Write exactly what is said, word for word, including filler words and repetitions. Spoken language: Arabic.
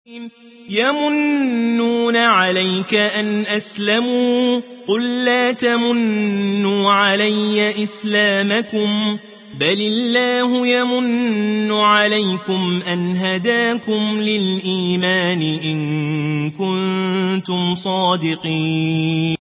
يمنون عليك أن أسلموا قل لا تمنوا علي إسلامكم بل الله يمن عليكم أن هداكم للإيمان إن كنتم صادقين.